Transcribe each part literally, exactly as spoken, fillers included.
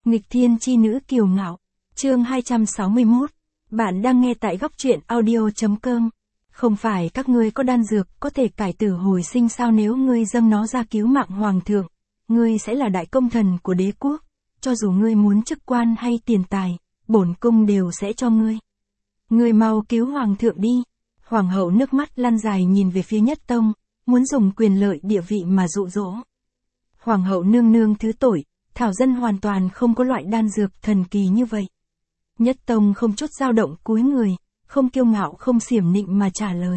Nghịch thiên chi nữ kiều ngạo. Chương hai trăm sáu mươi mốt. Bạn đang nghe tại góc truyện audio.com. Không phải các ngươi có đan dược có thể cải tử hồi sinh sao? Nếu ngươi dâng nó ra cứu mạng hoàng thượng, ngươi sẽ là đại công thần của đế quốc. Cho dù ngươi muốn chức quan hay tiền tài, bổn cung đều sẽ cho ngươi. Ngươi mau cứu hoàng thượng đi. Hoàng hậu nước mắt lăn dài nhìn về phía Nhất Tông, muốn dùng quyền lợi địa vị mà dụ dỗ. Hoàng hậu nương nương thứ tội, Thảo dân hoàn toàn không có loại đan dược thần kỳ như vậy. Nhất Tông không chút dao động cúi người, không kiêu ngạo không xiểm nịnh mà trả lời.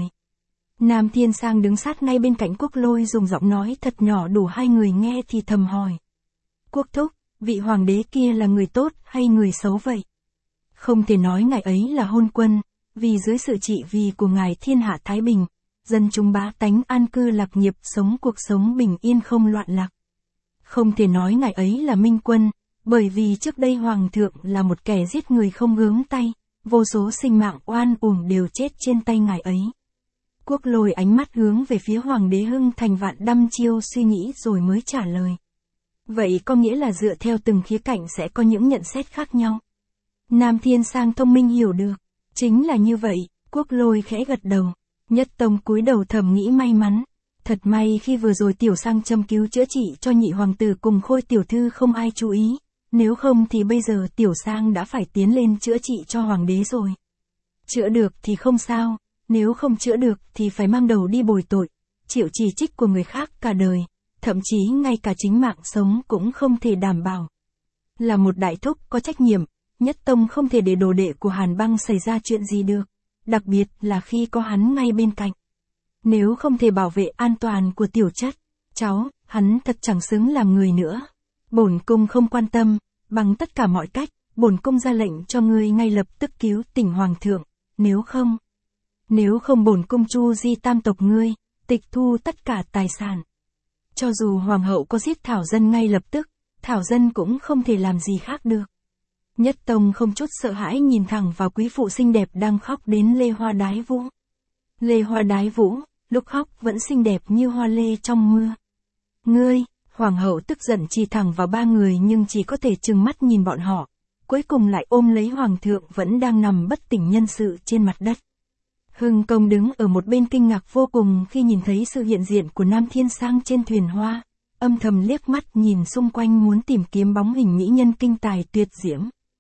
Nam Thiên Sang đứng sát ngay bên cạnh Quốc Lôi dùng giọng nói thật nhỏ đủ hai người nghe thì thầm hỏi. Quốc thúc, vị hoàng đế kia là người tốt hay người xấu vậy? Không thể nói ngài ấy là hôn quân, vì dưới sự trị vì của ngài thiên hạ thái bình, dân chúng bá tánh an cư lạc nghiệp sống cuộc sống bình yên không loạn lạc. Không thể nói ngài ấy là minh quân, bởi vì trước đây hoàng thượng là một kẻ giết người không gớm tay, vô số sinh mạng oan uổng đều chết trên tay ngài ấy. Quốc Lôi ánh mắt hướng về phía hoàng đế Hưng Thành vạn đăm chiêu suy nghĩ rồi mới trả lời. Vậy có nghĩa là dựa theo từng khía cạnh sẽ có những nhận xét khác nhau. Nam Thiên Sang thông minh hiểu được. Chính là như vậy, Quốc Lôi khẽ gật đầu. Nhất Tông cúi đầu thầm nghĩ may mắn. Thật may khi vừa rồi Tiểu Sang châm cứu chữa trị cho nhị hoàng tử cùng Khôi tiểu thư không ai chú ý. Nếu không thì bây giờ Tiểu Sang đã phải tiến lên chữa trị cho hoàng đế rồi. Chữa được thì không sao, nếu không chữa được thì phải mang đầu đi bồi tội, chịu chỉ trích của người khác cả đời, thậm chí ngay cả chính mạng sống cũng không thể đảm bảo. Là một đại thúc có trách nhiệm, Nhất Tông không thể để đồ đệ của Hàn Băng xảy ra chuyện gì được, đặc biệt là khi có hắn ngay bên cạnh. Nếu không thể bảo vệ an toàn của tiểu chất, cháu, hắn thật chẳng xứng làm người nữa. Bổn cung không quan tâm, bằng tất cả mọi cách, bổn cung ra lệnh cho ngươi ngay lập tức cứu tỉnh hoàng thượng, nếu không, nếu không bổn cung chu di tam tộc ngươi, tịch thu tất cả tài sản. Cho dù hoàng hậu có giết Thảo dân ngay lập tức, Thảo dân cũng không thể làm gì khác được. Nhất Tông không chút sợ hãi nhìn thẳng vào quý phụ xinh đẹp đang khóc đến Lê Hoa Đái Vũ. Lê Hoa Đái Vũ, lúc khóc vẫn xinh đẹp như hoa lê trong mưa. Ngươi, hoàng hậu tức giận chỉ thẳng vào ba người nhưng chỉ có thể trừng mắt nhìn bọn họ, cuối cùng lại ôm lấy hoàng thượng vẫn đang nằm bất tỉnh nhân sự trên mặt đất. Hưng Công đứng ở một bên kinh ngạc vô cùng khi nhìn thấy sự hiện diện của Nam Thiên Sang trên thuyền hoa, âm thầm liếc mắt nhìn xung quanh muốn tìm kiếm bóng hình mỹ nhân kinh tài tuyệt diễm.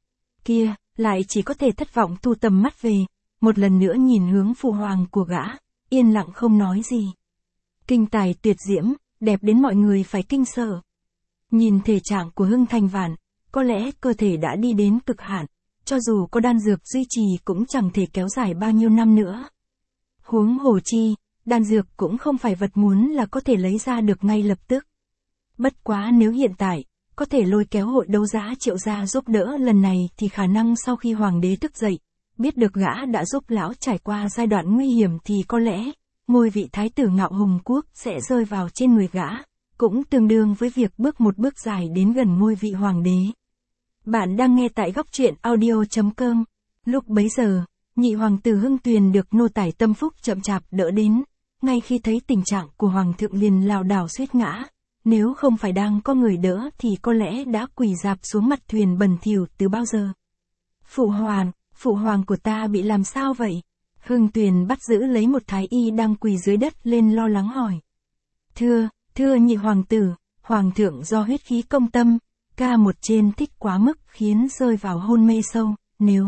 Kia, lại chỉ có thể thất vọng thu tầm mắt về, một lần nữa nhìn hướng phụ hoàng của gã, yên lặng không nói gì. Kinh tài tuyệt diễm, đẹp đến mọi người phải kinh sợ. Nhìn thể trạng của Hưng Thành Vạn, có lẽ cơ thể đã đi đến cực hạn, cho dù có đan dược duy trì cũng chẳng thể kéo dài bao nhiêu năm nữa. Huống hồ chi, đan dược cũng không phải vật muốn là có thể lấy ra được ngay lập tức. Bất quá nếu hiện tại, có thể lôi kéo hội đấu giá Triệu gia giúp đỡ lần này thì khả năng sau khi hoàng đế thức dậy, biết được gã đã giúp lão trải qua giai đoạn nguy hiểm thì có lẽ, ngôi vị thái tử Ngạo Hùng Quốc sẽ rơi vào trên người gã, cũng tương đương với việc bước một bước dài đến gần ngôi vị hoàng đế. Bạn đang nghe tại góc truyện audio.com. Lúc bấy giờ, nhị hoàng tử Hưng Tuyền được nô tài Tâm Phúc chậm chạp đỡ đến, ngay khi thấy tình trạng của hoàng thượng liền lảo đảo suýt ngã. Nếu không phải đang có người đỡ thì có lẽ đã quỳ rạp xuống mặt thuyền bẩn thỉu từ bao giờ. Phụ hoàng, phụ hoàng của ta bị làm sao vậy? Hưng Tuyền bắt giữ lấy một thái y đang quỳ dưới đất lên lo lắng hỏi. Thưa, thưa nhị hoàng tử, hoàng thượng do huyết khí công tâm, ca một trên thích quá mức khiến rơi vào hôn mê sâu, nếu,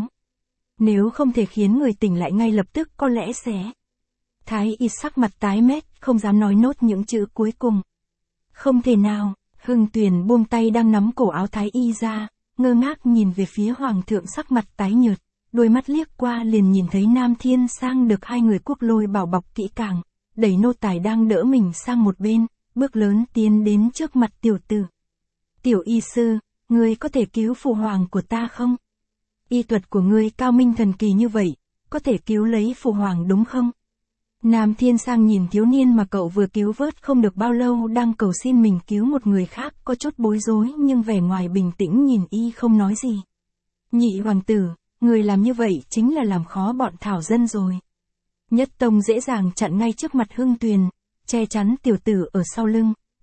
nếu không thể khiến người tỉnh lại ngay lập tức có lẽ sẽ. Thái y sắc mặt tái mét, không dám nói nốt những chữ cuối cùng. Không thể nào, Hưng Tuyền buông tay đang nắm cổ áo thái y ra, ngơ ngác nhìn về phía hoàng thượng sắc mặt tái nhợt, đôi mắt liếc qua liền nhìn thấy Nam Thiên Sang được hai người Quốc Lôi bảo bọc kỹ càng, đẩy nô tài đang đỡ mình sang một bên, bước lớn tiến đến trước mặt tiểu tử. Tiểu y sư, ngươi có thể cứu phụ hoàng của ta không? Y thuật của ngươi cao minh thần kỳ như vậy, có thể cứu lấy phụ hoàng đúng không? Nam Thiên Sang nhìn thiếu niên mà cậu vừa cứu vớt không được bao lâu đang cầu xin mình cứu một người khác có chút bối rối nhưng vẻ ngoài bình tĩnh nhìn y không nói gì. Nhị hoàng tử, người làm như vậy chính là làm khó bọn Thảo dân rồi. Nhất Tông dễ dàng chặn ngay trước mặt Hưng Tuyền, che chắn tiểu tử ở sau lưng,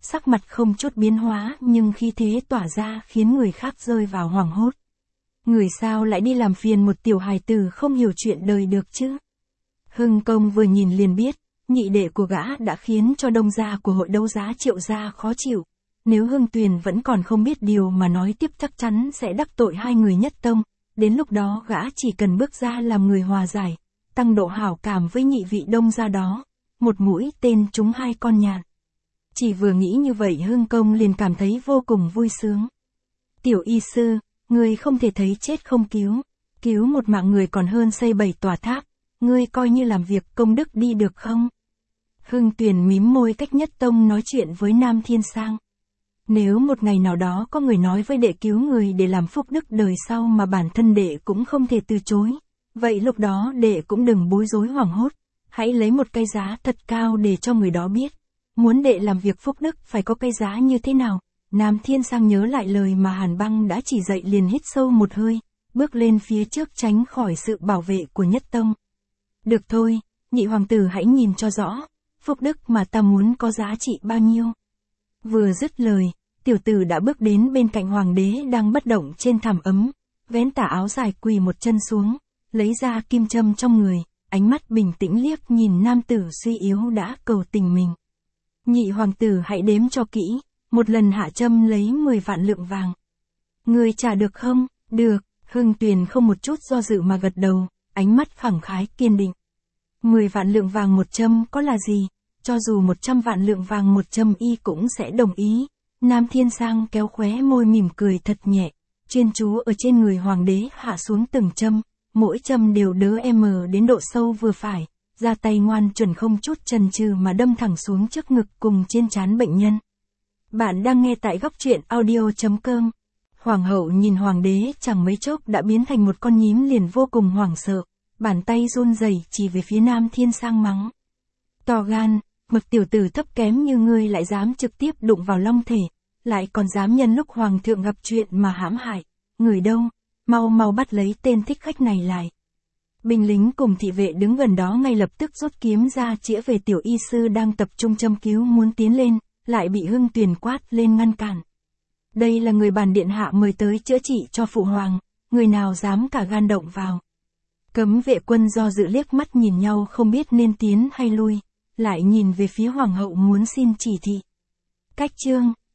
sắc mặt không chút biến hóa nhưng khí thế tỏa ra khiến người khác rơi vào hoảng hốt. Người sao lại đi làm phiền một tiểu hài tử không hiểu chuyện đời được chứ? Hưng Công vừa nhìn liền biết, nhị đệ của gã đã khiến cho đông gia của hội đấu giá Triệu gia khó chịu. Nếu Hưng Tuyền vẫn còn không biết điều mà nói tiếp chắc chắn sẽ đắc tội hai người nhất tông, đến lúc đó gã chỉ cần bước ra làm người hòa giải, tăng độ hảo cảm với nhị vị đông gia đó, một mũi tên trúng hai con nhạn. Chỉ vừa nghĩ như vậy Hưng Công liền cảm thấy vô cùng vui sướng. Tiểu y sư, ngươi không thể thấy chết không cứu, cứu một mạng người còn hơn xây bảy tòa tháp, ngươi coi như làm việc công đức đi được không? Hưng Tuyền mím môi cách nhất tông nói chuyện với Nam Thiên Sang. Nếu một ngày nào đó có người nói với đệ cứu người để làm phúc đức đời sau mà bản thân đệ cũng không thể từ chối, vậy lúc đó đệ cũng đừng bối rối hoảng hốt, hãy lấy một cái giá thật cao để cho người đó biết. Muốn đệ làm việc phúc đức phải có cái giá như thế nào? Nam Thiên Sang nhớ lại lời mà Hàn Băng đã chỉ dạy liền hít sâu một hơi, bước lên phía trước tránh khỏi sự bảo vệ của nhất tông. Được thôi, nhị hoàng tử hãy nhìn cho rõ, phúc đức mà ta muốn có giá trị bao nhiêu. Vừa dứt lời, tiểu tử đã bước đến bên cạnh hoàng đế đang bất động trên thảm ấm, vén tà áo dài quỳ một chân xuống, lấy ra kim châm trong người, ánh mắt bình tĩnh liếc nhìn nam tử suy yếu đã cầu tình mình. Nhị hoàng tử hãy đếm cho kỹ, một lần hạ châm lấy mười vạn lượng vàng. Người trả được không? Được, Hưng Tuyền không một chút do dự mà gật đầu, ánh mắt khẳng khái kiên định. mười vạn lượng vàng một châm có là gì? Cho dù một trăm vạn lượng vàng một châm y cũng sẽ đồng ý. Nam Thiên Sang kéo khóe môi mỉm cười thật nhẹ, chuyên chú ở trên người hoàng đế hạ xuống từng châm, mỗi châm đều đớ em đến độ sâu vừa phải, ra tay ngoan chuẩn không chút chần chừ mà đâm thẳng xuống trước ngực cùng trên trán bệnh nhân. Bạn đang nghe tại góc truyện audio chấm com. Hoàng hậu nhìn hoàng đế chẳng mấy chốc đã biến thành một con nhím liền vô cùng hoảng sợ, bàn tay run rẩy chỉ về phía Nam Thiên Sang mắng. To gan, bậc tiểu tử thấp kém như ngươi lại dám trực tiếp đụng vào long thể, lại còn dám nhân lúc hoàng thượng gặp chuyện mà hãm hại, người đâu, mau mau bắt lấy tên thích khách này lại. Binh lính cùng thị vệ đứng gần đó ngay lập tức rút kiếm ra chĩa về tiểu y sư đang tập trung châm cứu muốn tiến lên, lại bị Hưng Tuyền quát lên ngăn cản. Đây là người bản điện hạ mời tới chữa trị cho phụ hoàng, người nào dám cả gan động vào. Cấm vệ quân do dự liếc mắt nhìn nhau không biết nên tiến hay lui, lại nhìn về phía hoàng hậu muốn xin chỉ thị. Cách chương